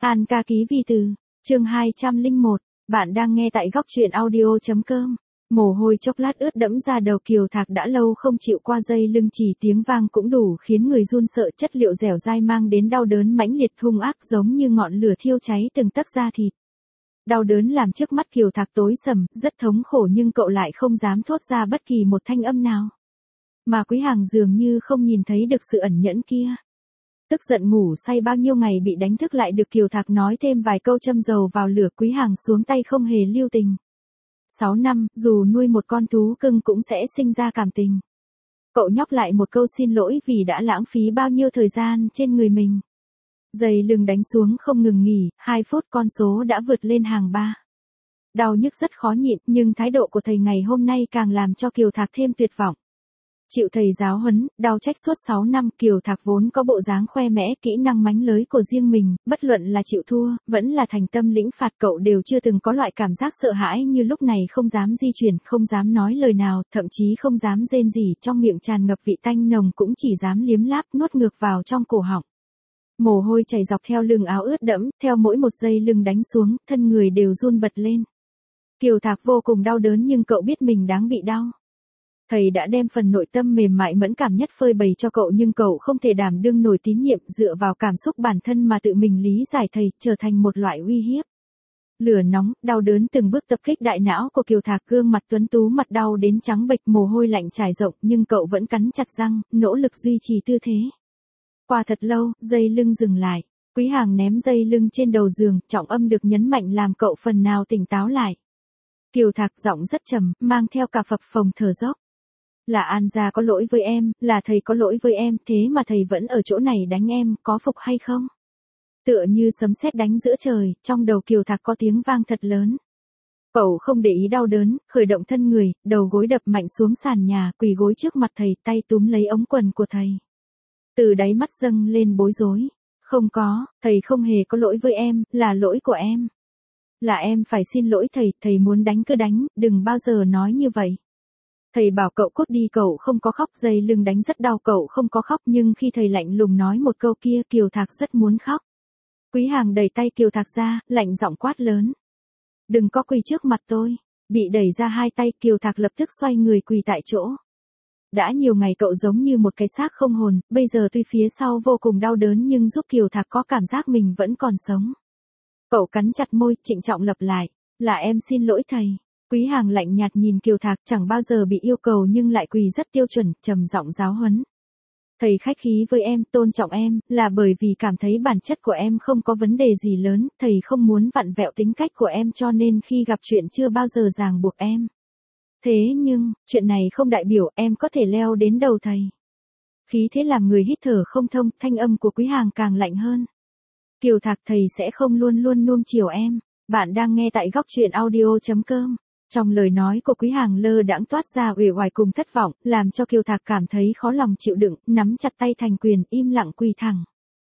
An ca ký vi từ, chương 201, bạn đang nghe tại góc truyện audio.com. Mồ hôi chốc lát ướt đẫm ra đầu Kiều Thạc đã lâu không chịu qua dây lưng, chỉ tiếng vang cũng đủ khiến người run sợ, chất liệu dẻo dai mang đến đau đớn mãnh liệt hung ác giống như ngọn lửa thiêu cháy từng tấc da thịt. Đau đớn làm trước mắt Kiều Thạc tối sầm, rất thống khổ nhưng cậu lại không dám thốt ra bất kỳ một thanh âm nào. Mà Quý Hàng dường như không nhìn thấy được sự ẩn nhẫn kia. Tức giận ngủ say bao nhiêu ngày bị đánh thức lại được Kiều Thạc nói thêm vài câu châm dầu vào lửa, Quý Hàng xuống tay không hề lưu tình. 6 năm, dù nuôi một con thú cưng cũng sẽ sinh ra cảm tình. Cậu nhóc lại một câu xin lỗi vì đã lãng phí bao nhiêu thời gian trên người mình. Dây lưng đánh xuống không ngừng nghỉ, 2 phút con số đã vượt lên hàng 3. Đau nhức rất khó nhịn, nhưng thái độ của thầy ngày hôm nay càng làm cho Kiều Thạc thêm tuyệt vọng. Chịu thầy giáo huấn, đau trách suốt 6 năm, Kiều Thạc vốn có bộ dáng khoe mẽ, kỹ năng mánh lới của riêng mình, bất luận là chịu thua, vẫn là thành tâm lĩnh phạt, cậu đều chưa từng có loại cảm giác sợ hãi như lúc này, không dám di chuyển, không dám nói lời nào, thậm chí không dám rên rỉ, trong miệng tràn ngập vị tanh nồng cũng chỉ dám liếm láp nuốt ngược vào trong cổ họng. Mồ hôi chảy dọc theo lưng áo ướt đẫm, theo mỗi một dây lưng đánh xuống, thân người đều run bật lên. Kiều Thạc vô cùng đau đớn nhưng cậu biết mình đáng bị đau. Thầy đã đem phần nội tâm mềm mại mẫn cảm nhất phơi bày cho cậu nhưng cậu không thể đảm đương nổi tín nhiệm, dựa vào cảm xúc bản thân mà tự mình lý giải thầy, trở thành một loại uy hiếp. Lửa nóng, đau đớn từng bước tập kích đại não của Kiều Thạc, gương mặt tuấn tú mặt đau đến trắng bệch, mồ hôi lạnh trải rộng nhưng cậu vẫn cắn chặt răng, nỗ lực duy trì tư thế. Qua thật lâu, dây lưng dừng lại. Quý Hàng ném dây lưng trên đầu giường, trọng âm được nhấn mạnh làm cậu phần nào tỉnh táo lại. Kiều Thạc giọng rất trầm, mang theo cả phập phồng thở dốc. Là An gia có lỗi với em, là thầy có lỗi với em, thế mà thầy vẫn ở chỗ này đánh em, có phục hay không? Tựa như sấm sét đánh giữa trời, trong đầu Kiều Thạc có tiếng vang thật lớn. Cậu không để ý đau đớn, khởi động thân người, đầu gối đập mạnh xuống sàn nhà, quỳ gối trước mặt thầy, tay túm lấy ống quần của thầy. Từ đáy mắt dâng lên bối rối. Không có, thầy không hề có lỗi với em, là lỗi của em. Là em phải xin lỗi thầy, thầy muốn đánh cứ đánh, đừng bao giờ nói như vậy. Thầy bảo cậu cút đi, cậu không có khóc, dây lưng đánh rất đau, cậu không có khóc, nhưng khi thầy lạnh lùng nói một câu kia, Kiều Thạc rất muốn khóc. Quý Hàng đẩy tay Kiều Thạc ra, lạnh giọng quát lớn. Đừng có quỳ trước mặt tôi. Bị đẩy ra hai tay, Kiều Thạc lập tức xoay người quỳ tại chỗ. Đã nhiều ngày cậu giống như một cái xác không hồn, bây giờ tuy phía sau vô cùng đau đớn nhưng giúp Kiều Thạc có cảm giác mình vẫn còn sống. Cậu cắn chặt môi, trịnh trọng lặp lại. Là em xin lỗi thầy. Quý Hàng lạnh nhạt nhìn Kiều Thạc, chẳng bao giờ bị yêu cầu nhưng lại quỳ rất tiêu chuẩn, trầm giọng giáo huấn. Thầy khách khí với em, tôn trọng em, là bởi vì cảm thấy bản chất của em không có vấn đề gì lớn, thầy không muốn vặn vẹo tính cách của em cho nên khi gặp chuyện chưa bao giờ ràng buộc em. Thế nhưng, chuyện này không đại biểu em có thể leo đến đầu thầy. Khí thế làm người hít thở không thông, thanh âm của Quý Hàng càng lạnh hơn. Kiều Thạc, thầy sẽ không luôn luôn nuông chiều em. Bạn đang nghe tại góc truyện audio.com. Trong lời nói của Quý Hàng lơ đãng toát ra uể oải cùng thất vọng, làm cho Kiều Thạc cảm thấy khó lòng chịu đựng, nắm chặt tay thành quyền, im lặng quỳ thẳng.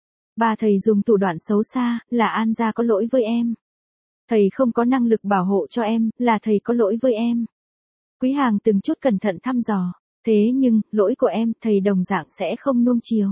Ba thầy dùng thủ đoạn xấu xa, là An gia có lỗi với em. Thầy không có năng lực bảo hộ cho em, là thầy có lỗi với em. Quý Hàng từng chút cẩn thận thăm dò. Thế nhưng, lỗi của em, thầy đồng dạng sẽ không nuông chiều.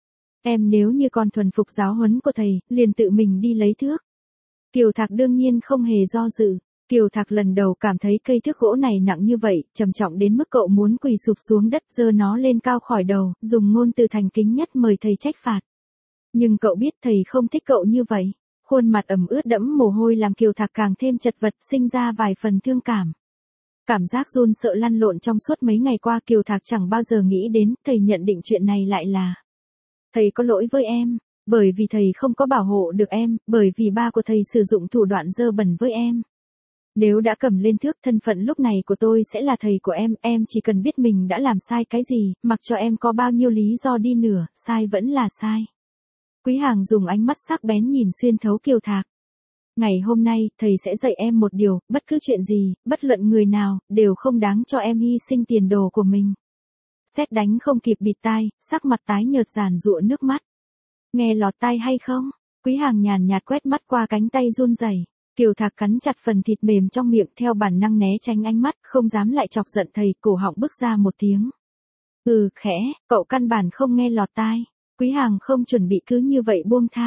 Em nếu như còn thuần phục giáo huấn của thầy, liền tự mình đi lấy thước. Kiều Thạc đương nhiên không hề do dự. Kiều Thạc lần đầu cảm thấy cây thước gỗ này nặng như vậy, trầm trọng đến mức cậu muốn quỳ sụp xuống đất, giơ nó lên cao khỏi đầu, dùng ngôn từ thành kính nhất mời thầy trách phạt. Nhưng cậu biết thầy không thích cậu như vậy. Khuôn mặt ẩm ướt đẫm mồ hôi làm Kiều Thạc càng thêm chật vật, sinh ra vài phần thương cảm. Cảm giác run sợ lăn lộn trong suốt mấy ngày qua, Kiều Thạc chẳng bao giờ nghĩ đến, thầy nhận định chuyện này lại là. Thầy có lỗi với em, bởi vì thầy không có bảo hộ được em, bởi vì ba của thầy sử dụng thủ đoạn dơ bẩn với em. Nếu đã cầm lên thước, thân phận lúc này của tôi sẽ là thầy của em chỉ cần biết mình đã làm sai cái gì, mặc cho em có bao nhiêu lý do đi nữa, sai vẫn là sai. Quý Hàng dùng ánh mắt sắc bén nhìn xuyên thấu Kiều Thạc. Ngày hôm nay, thầy sẽ dạy em một điều, bất cứ chuyện gì, bất luận người nào, đều không đáng cho em hy sinh tiền đồ của mình. Sét đánh không kịp bịt tai, sắc mặt tái nhợt giàn giụa nước mắt. Nghe lọt tai hay không? Quý Hàng nhàn nhạt quét mắt qua cánh tay run rẩy. Kiều Thạc cắn chặt phần thịt mềm trong miệng, theo bản năng né tránh ánh mắt, không dám lại chọc giận thầy, cổ họng bứt ra một tiếng. Khẽ, cậu căn bản không nghe lọt tai. Quý Hàng không chuẩn bị cứ như vậy buông tha.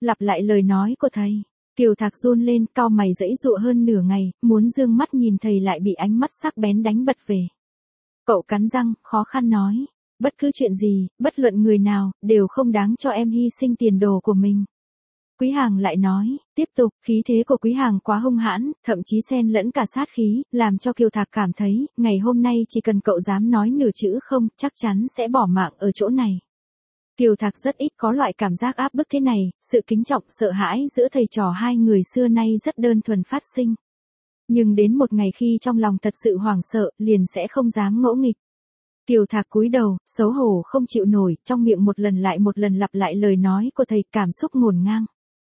Lặp lại lời nói của thầy. Kiều Thạc run lên, cau mày giãy giụa hơn nửa ngày, muốn dương mắt nhìn thầy lại bị ánh mắt sắc bén đánh bật về. Cậu cắn răng, khó khăn nói. Bất cứ chuyện gì, bất luận người nào, đều không đáng cho em hy sinh tiền đồ của mình. Quý Hàng lại nói, tiếp tục, khí thế của Quý Hàng quá hung hãn, thậm chí xen lẫn cả sát khí, làm cho Kiều Thạc cảm thấy, ngày hôm nay chỉ cần cậu dám nói nửa chữ không, chắc chắn sẽ bỏ mạng ở chỗ này. Kiều Thạc rất ít có loại cảm giác áp bức thế này, sự kính trọng, sợ hãi giữa thầy trò hai người xưa nay rất đơn thuần phát sinh. Nhưng đến một ngày khi trong lòng thật sự hoảng sợ, liền sẽ không dám ngỗ nghịch. Kiều Thạc cúi đầu, xấu hổ không chịu nổi, trong miệng một lần lặp lại lời nói của thầy, cảm xúc ngổn ngang.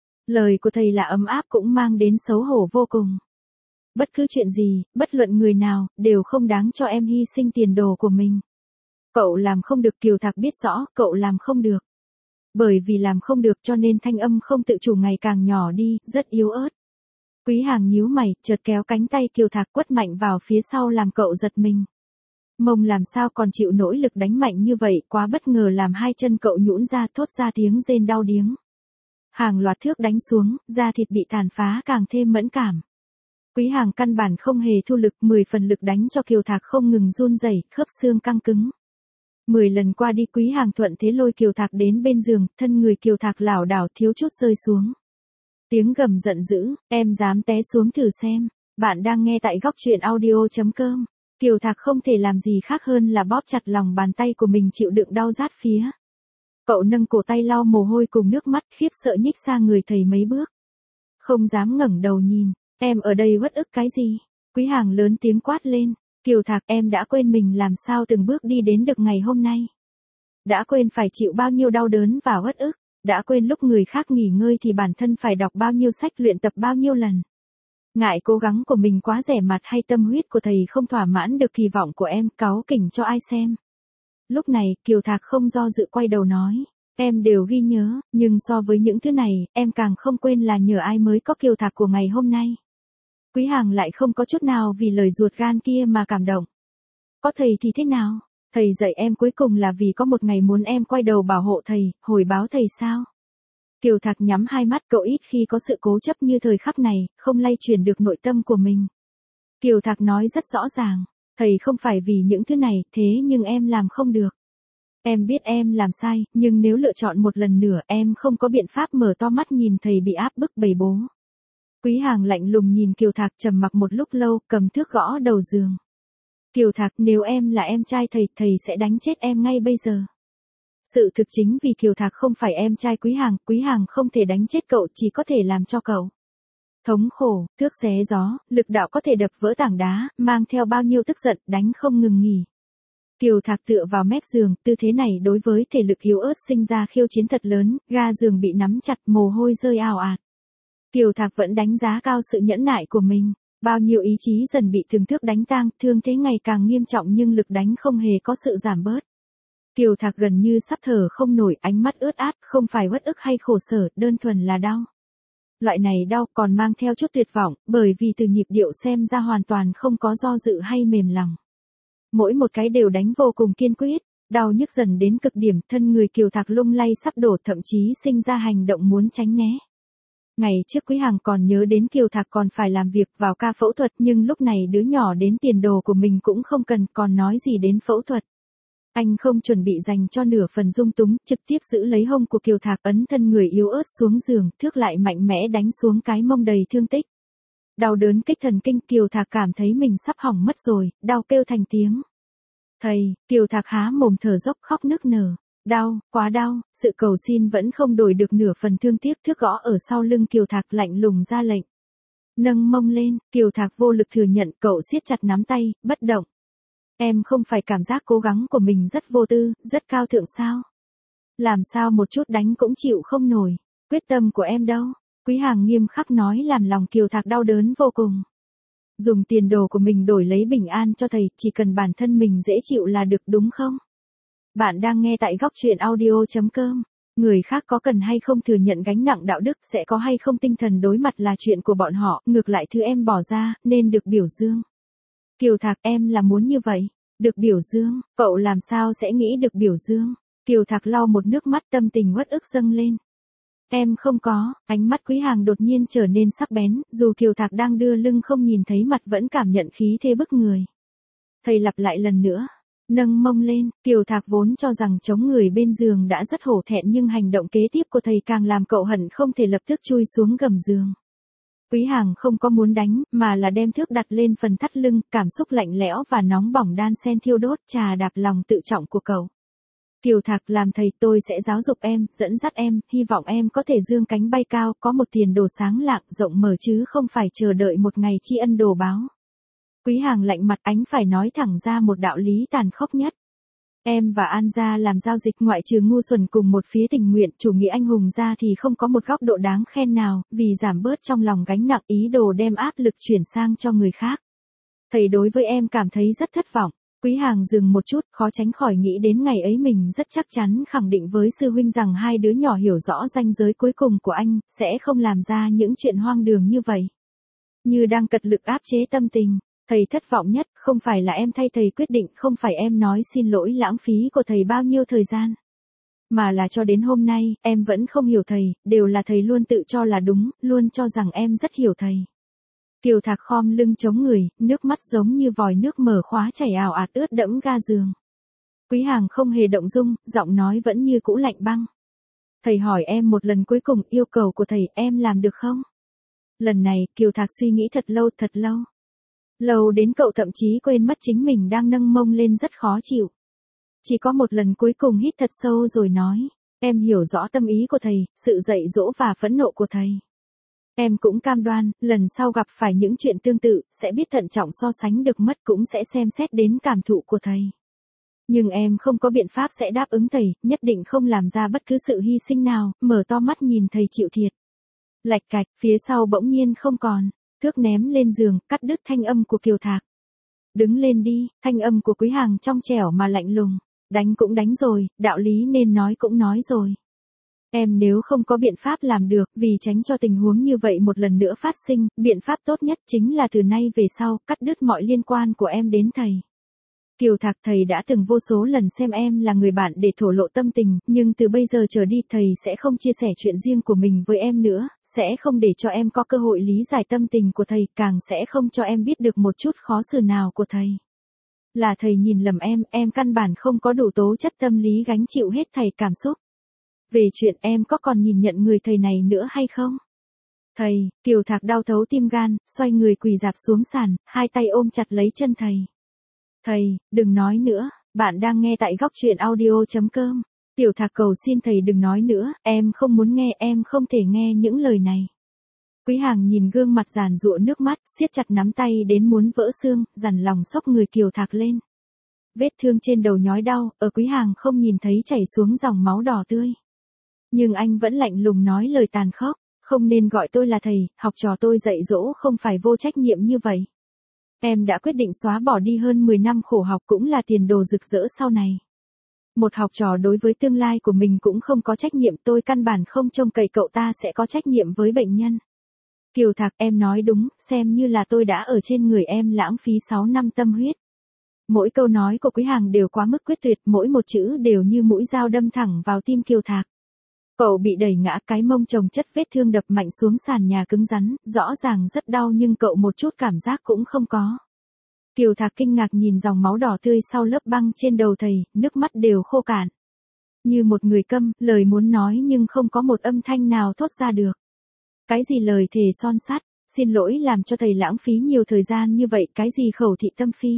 Lời của thầy là ấm áp cũng mang đến xấu hổ vô cùng. Bất cứ chuyện gì, bất luận người nào, đều không đáng cho em hy sinh tiền đồ của mình. Cậu làm không được. Kiều Thạc biết rõ, cậu làm không được. Bởi vì làm không được cho nên thanh âm không tự chủ ngày càng nhỏ đi, rất yếu ớt. Quý Hàng nhíu mày, chợt kéo cánh tay Kiều Thạc quất mạnh vào phía sau làm cậu giật mình. Mông làm sao còn chịu nổi lực đánh mạnh như vậy, quá bất ngờ làm hai chân cậu nhũn ra, thốt ra tiếng rên đau điếng. Hàng loạt thước đánh xuống, da thịt bị tàn phá càng thêm mẫn cảm. Quý Hàng căn bản không hề thu lực, 10 phần lực đánh cho Kiều Thạc không ngừng run rẩy, khớp xương căng cứng. 10 lần qua đi Quý Hàng thuận thế lôi Kiều Thạc đến bên giường, thân người Kiều Thạc lảo đảo thiếu chút rơi xuống. Tiếng gầm giận dữ, em dám té xuống thử xem. Bạn đang nghe tại góc truyện audio.com. Kiều Thạc không thể làm gì khác hơn là bóp chặt lòng bàn tay của mình chịu đựng đau rát phía. Cậu nâng cổ tay lau mồ hôi cùng nước mắt, khiếp sợ nhích xa người thầy mấy bước. Không dám ngẩng đầu nhìn, em ở đây uất ức cái gì? Quý Hàng lớn tiếng quát lên. Kiều Thạc, em đã quên mình làm sao từng bước đi đến được ngày hôm nay. Đã quên phải chịu bao nhiêu đau đớn và uất ức. Đã quên lúc người khác nghỉ ngơi thì bản thân phải đọc bao nhiêu sách, luyện tập bao nhiêu lần. Ngại cố gắng của mình quá rẻ mạt hay tâm huyết của thầy không thỏa mãn được kỳ vọng của em, cáu kỉnh cho ai xem. Lúc này, Kiều Thạc không do dự quay đầu nói. Em đều ghi nhớ, nhưng so với những thứ này, em càng không quên là nhờ ai mới có Kiều Thạc của ngày hôm nay. Quý Hàng lại không có chút nào vì lời ruột gan kia mà cảm động. Có thầy thì thế nào? Thầy dạy em cuối cùng là vì có một ngày muốn em quay đầu bảo hộ thầy, hồi báo thầy sao? Kiều Thạc nhắm hai mắt, cậu ít khi có sự cố chấp như thời khắc này, không lay chuyển được nội tâm của mình. Kiều Thạc nói rất rõ ràng, thầy không phải vì những thứ này, thế nhưng em làm không được. Em biết em làm sai, nhưng nếu lựa chọn một lần nữa em không có biện pháp mở to mắt nhìn thầy bị áp bức bầy bố. Quý Hàng lạnh lùng nhìn Kiều Thạc trầm mặc một lúc lâu, cầm thước gõ đầu giường. Kiều Thạc, nếu em là em trai thầy, thầy sẽ đánh chết em ngay bây giờ. Sự thực chính vì Kiều Thạc không phải em trai Quý Hàng không thể đánh chết cậu, chỉ có thể làm cho cậu thống khổ. Thước xé gió, lực đạo có thể đập vỡ tảng đá, mang theo bao nhiêu tức giận, đánh không ngừng nghỉ. Kiều Thạc tựa vào mép giường, tư thế này đối với thể lực yếu ớt sinh ra khiêu chiến thật lớn, ga giường bị nắm chặt, mồ hôi rơi ào ạt. Kiều Thạc vẫn đánh giá cao sự nhẫn nại của mình, bao nhiêu ý chí dần bị từng thước đánh tang, thương thế ngày càng nghiêm trọng nhưng lực đánh không hề có sự giảm bớt. Kiều Thạc gần như sắp thở không nổi, ánh mắt ướt át, không phải uất ức hay khổ sở, đơn thuần là đau. Loại này đau còn mang theo chút tuyệt vọng, bởi vì từ nhịp điệu xem ra hoàn toàn không có do dự hay mềm lòng. Mỗi một cái đều đánh vô cùng kiên quyết, đau nhức dần đến cực điểm, thân người Kiều Thạc lung lay sắp đổ, thậm chí sinh ra hành động muốn tránh né. Ngày trước Quý Hàng còn nhớ đến Kiều Thạc còn phải làm việc vào ca phẫu thuật, nhưng lúc này đứa nhỏ đến tiền đồ của mình cũng không cần, còn nói gì đến phẫu thuật. Anh không chuẩn bị dành cho nửa phần dung túng, trực tiếp giữ lấy hông của Kiều Thạc, ấn thân người yếu ớt xuống giường, thước lại mạnh mẽ đánh xuống cái mông đầy thương tích. Đau đớn kích thần kinh, Kiều Thạc cảm thấy mình sắp hỏng mất rồi, đau kêu thành tiếng. Thầy, Kiều Thạc há mồm thở dốc khóc nức nở. Đau, quá đau, sự cầu xin vẫn không đổi được nửa phần thương tiếc, thước gõ ở sau lưng Kiều Thạc lạnh lùng ra lệnh. Nâng mông lên, Kiều Thạc vô lực thừa nhận, cậu siết chặt nắm tay, bất động. Em không phải cảm giác cố gắng của mình rất vô tư, rất cao thượng sao? Làm sao một chút đánh cũng chịu không nổi, quyết tâm của em đâu? Quý Hàng nghiêm khắc nói làm lòng Kiều Thạc đau đớn vô cùng. Dùng tiền đồ của mình đổi lấy bình an cho thầy, chỉ cần bản thân mình dễ chịu là được đúng không? Bạn đang nghe tại góc truyện audio.com. Người khác có cần hay không thừa nhận gánh nặng đạo đức, sẽ có hay không tinh thần đối mặt là chuyện của bọn họ, ngược lại thứ em bỏ ra, nên được biểu dương. Kiều Thạc, em là muốn như vậy, được biểu dương, cậu làm sao sẽ nghĩ được biểu dương? Kiều Thạc lau một nước mắt, tâm tình uất ức dâng lên. Em không có, ánh mắt Quý Hàng đột nhiên trở nên sắc bén, dù Kiều Thạc đang đưa lưng không nhìn thấy mặt vẫn cảm nhận khí thế bức người. Thầy lặp lại lần nữa, nâng mông lên, Kiều Thạc vốn cho rằng chống người bên giường đã rất hổ thẹn nhưng hành động kế tiếp của thầy càng làm cậu hận không thể lập tức chui xuống gầm giường. Quý Hàng không có muốn đánh, mà là đem thước đặt lên phần thắt lưng, cảm xúc lạnh lẽo và nóng bỏng đan xen thiêu đốt trà đạp lòng tự trọng của cậu. Kiều Thạc, làm thầy tôi sẽ giáo dục em, dẫn dắt em, hy vọng em có thể dương cánh bay cao, có một tiền đồ sáng lạng, rộng mở chứ không phải chờ đợi một ngày tri ân đồ báo. Quý Hàng lạnh mặt, ánh phải nói thẳng ra một đạo lý tàn khốc nhất. Em và An gia làm giao dịch, ngoại trừ ngu xuẩn cùng một phía tình nguyện, chủ nghĩa anh hùng ra thì không có một góc độ đáng khen nào, vì giảm bớt trong lòng gánh nặng ý đồ đem áp lực chuyển sang cho người khác. Thầy đối với em cảm thấy rất thất vọng. Quý Hàng dừng một chút, khó tránh khỏi nghĩ đến ngày ấy mình rất chắc chắn khẳng định với sư huynh rằng hai đứa nhỏ hiểu rõ ranh giới cuối cùng của anh, sẽ không làm ra những chuyện hoang đường như vậy. Như đang cật lực áp chế tâm tình. Thầy thất vọng nhất, không phải là em thay thầy quyết định, không phải em nói xin lỗi lãng phí của thầy bao nhiêu thời gian. Mà là cho đến hôm nay, em vẫn không hiểu thầy, đều là thầy luôn tự cho là đúng, luôn cho rằng em rất hiểu thầy. Kiều Thạc khom lưng chống người, nước mắt giống như vòi nước mở khóa chảy ào ạt ướt đẫm ga giường. Quý Hàng không hề động dung, giọng nói vẫn như cũ lạnh băng. Thầy hỏi em một lần cuối cùng, yêu cầu của thầy em làm được không? Lần này, Kiều Thạc suy nghĩ thật lâu, thật lâu. Lâu đến cậu thậm chí quên mất chính mình đang nâng mông lên rất khó chịu. Chỉ có một lần cuối cùng hít thật sâu rồi nói, em hiểu rõ tâm ý của thầy, sự dạy dỗ và phẫn nộ của thầy. Em cũng cam đoan, lần sau gặp phải những chuyện tương tự, sẽ biết thận trọng so sánh được mất, cũng sẽ xem xét đến cảm thụ của thầy. Nhưng em không có biện pháp sẽ đáp ứng thầy, nhất định không làm ra bất cứ sự hy sinh nào, mở to mắt nhìn thầy chịu thiệt. Lạch cạch, phía sau bỗng nhiên không còn. Thước ném lên giường, cắt đứt thanh âm của Kiều Thạc. Đứng lên đi, thanh âm của Quý Hàng trong trẻo mà lạnh lùng. Đánh cũng đánh rồi, đạo lý nên nói cũng nói rồi. Em nếu không có biện pháp làm được, vì tránh cho tình huống như vậy một lần nữa phát sinh, biện pháp tốt nhất chính là từ nay về sau, cắt đứt mọi liên quan của em đến thầy. Kiều Thạc, thầy đã từng vô số lần xem em là người bạn để thổ lộ tâm tình, nhưng từ bây giờ trở đi thầy sẽ không chia sẻ chuyện riêng của mình với em nữa, sẽ không để cho em có cơ hội lý giải tâm tình của thầy, càng sẽ không cho em biết được một chút khó xử nào của thầy. Là thầy nhìn lầm em căn bản không có đủ tố chất tâm lý gánh chịu hết thầy cảm xúc. Về chuyện em có còn nhìn nhận người thầy này nữa hay không? Thầy, Kiều Thạc đau thấu tim gan, xoay người quỳ rạp xuống sàn, hai tay ôm chặt lấy chân thầy. Thầy, đừng nói nữa, bạn đang nghe tại góc truyện audio.com. Tiểu Thạc cầu xin thầy đừng nói nữa, em không muốn nghe, em không thể nghe những lời này. Quý Hàng nhìn gương mặt giàn giụa nước mắt, siết chặt nắm tay đến muốn vỡ xương, dằn lòng xốc người Kiều Thạc lên. Vết thương trên đầu nhói đau, ở Quý Hàng không nhìn thấy chảy xuống dòng máu đỏ tươi. Nhưng anh vẫn lạnh lùng nói lời tàn khốc, không nên gọi tôi là thầy, học trò tôi dạy dỗ không phải vô trách nhiệm như vậy. Em đã quyết định xóa bỏ đi hơn 10 năm khổ học cũng là tiền đồ rực rỡ sau này. Một học trò đối với tương lai của mình cũng không có trách nhiệm, tôi căn bản không trông cậy cậu ta sẽ có trách nhiệm với bệnh nhân. Kiều Thạc, em nói đúng, xem như là tôi đã ở trên người em lãng phí 6 năm tâm huyết. Mỗi câu nói của Quý Hàng đều quá mức quyết tuyệt, mỗi một chữ đều như mũi dao đâm thẳng vào tim Kiều Thạc. Cậu bị đẩy ngã, cái mông chồng chất vết thương đập mạnh xuống sàn nhà cứng rắn, rõ ràng rất đau nhưng cậu một chút cảm giác cũng không có. Kiều Thạc kinh ngạc nhìn dòng máu đỏ tươi sau lớp băng trên đầu thầy, nước mắt đều khô cạn. Như một người câm, lời muốn nói nhưng không có một âm thanh nào thốt ra được. Cái gì lời thề son sắt, xin lỗi làm cho thầy lãng phí nhiều thời gian như vậy, cái gì khẩu thị tâm phi.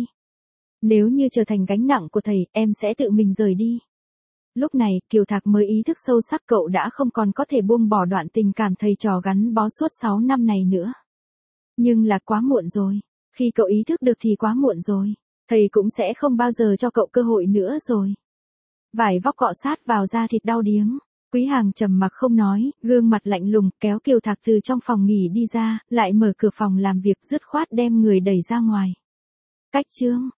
Nếu như trở thành gánh nặng của thầy, em sẽ tự mình rời đi. Lúc này, Kiều Thạc mới ý thức sâu sắc cậu đã không còn có thể buông bỏ đoạn tình cảm thầy trò gắn bó suốt 6 năm này nữa. Nhưng là quá muộn rồi. Khi cậu ý thức được thì quá muộn rồi. Thầy cũng sẽ không bao giờ cho cậu cơ hội nữa rồi. Vải vóc cọ sát vào da thịt đau điếng. Quý Hàng trầm mặc không nói, gương mặt lạnh lùng, kéo Kiều Thạc từ trong phòng nghỉ đi ra, lại mở cửa phòng làm việc dứt khoát đem người đẩy ra ngoài. Cách chương.